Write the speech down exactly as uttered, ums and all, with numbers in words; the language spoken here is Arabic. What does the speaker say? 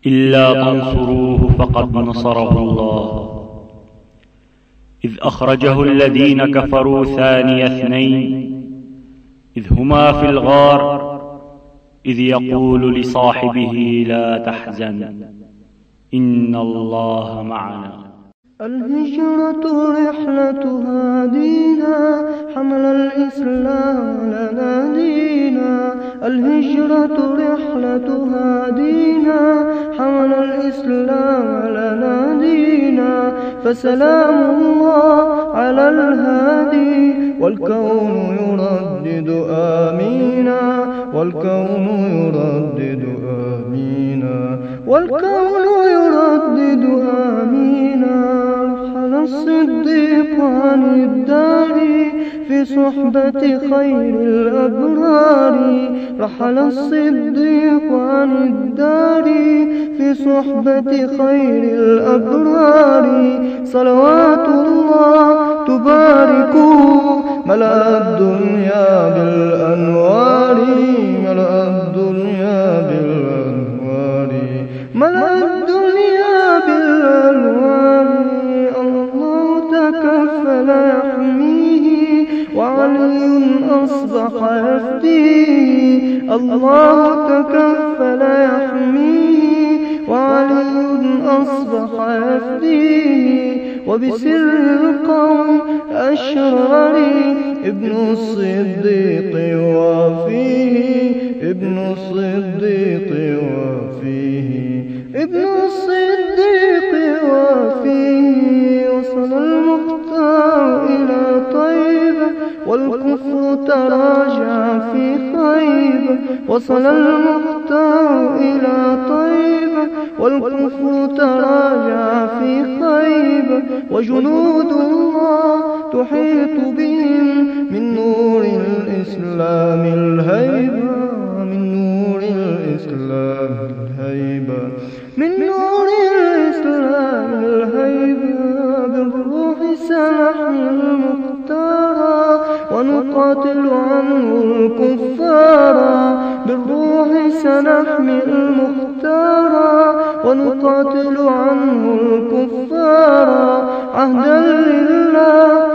إلا تنصروه فقد نصره الله إذ أخرجه الذين كفروا ثاني اثنين إذ هما في الغار إذ يقول لصاحبه لا تحزن إن الله معنا. الهجرة رحلة هادينا حمل الإسلام لنا دينا. الهجرة رحلة هادينا حمل الإسلام لنا دينا. فسلام الله على الهادي والكون يردد آمينا. والكون يردد آمينا. والكون يردد آمينا. رحل الصديق عن الدار في صحبة خير الأبرار. رحل الصديق عن الدار في صحبة خير الأبرار. صلوات الله تباركه ملأ الدنيا بالأنوار. ملأ الدنيا بالأنوار. ملأ الدنيا بالأنوار. الله تكفل يحميه وعلي أصبح يفديه. الله تكفل يحميه وعلي أصبح يفديه. وبسر القوم أشرر ابن الصديق وفيه. ابن الصديق وفيه. ابن الصديق وفيه. وصل المختار إلى طيبة والكفر تراجع في خيبة. وصل المختار إلى طيبة والكفر تراجع في خيبة. وجنود الله تحيط بهم من نور الإسلام الهيبة. من نور الإسلام الهيبة. من نور الإسلام الهيبة. بالروح سنحمي المختار ونقاتل عنه الكفار. بالروح سنحمي المختار ونقاتل عنه الكفار. عهدا لله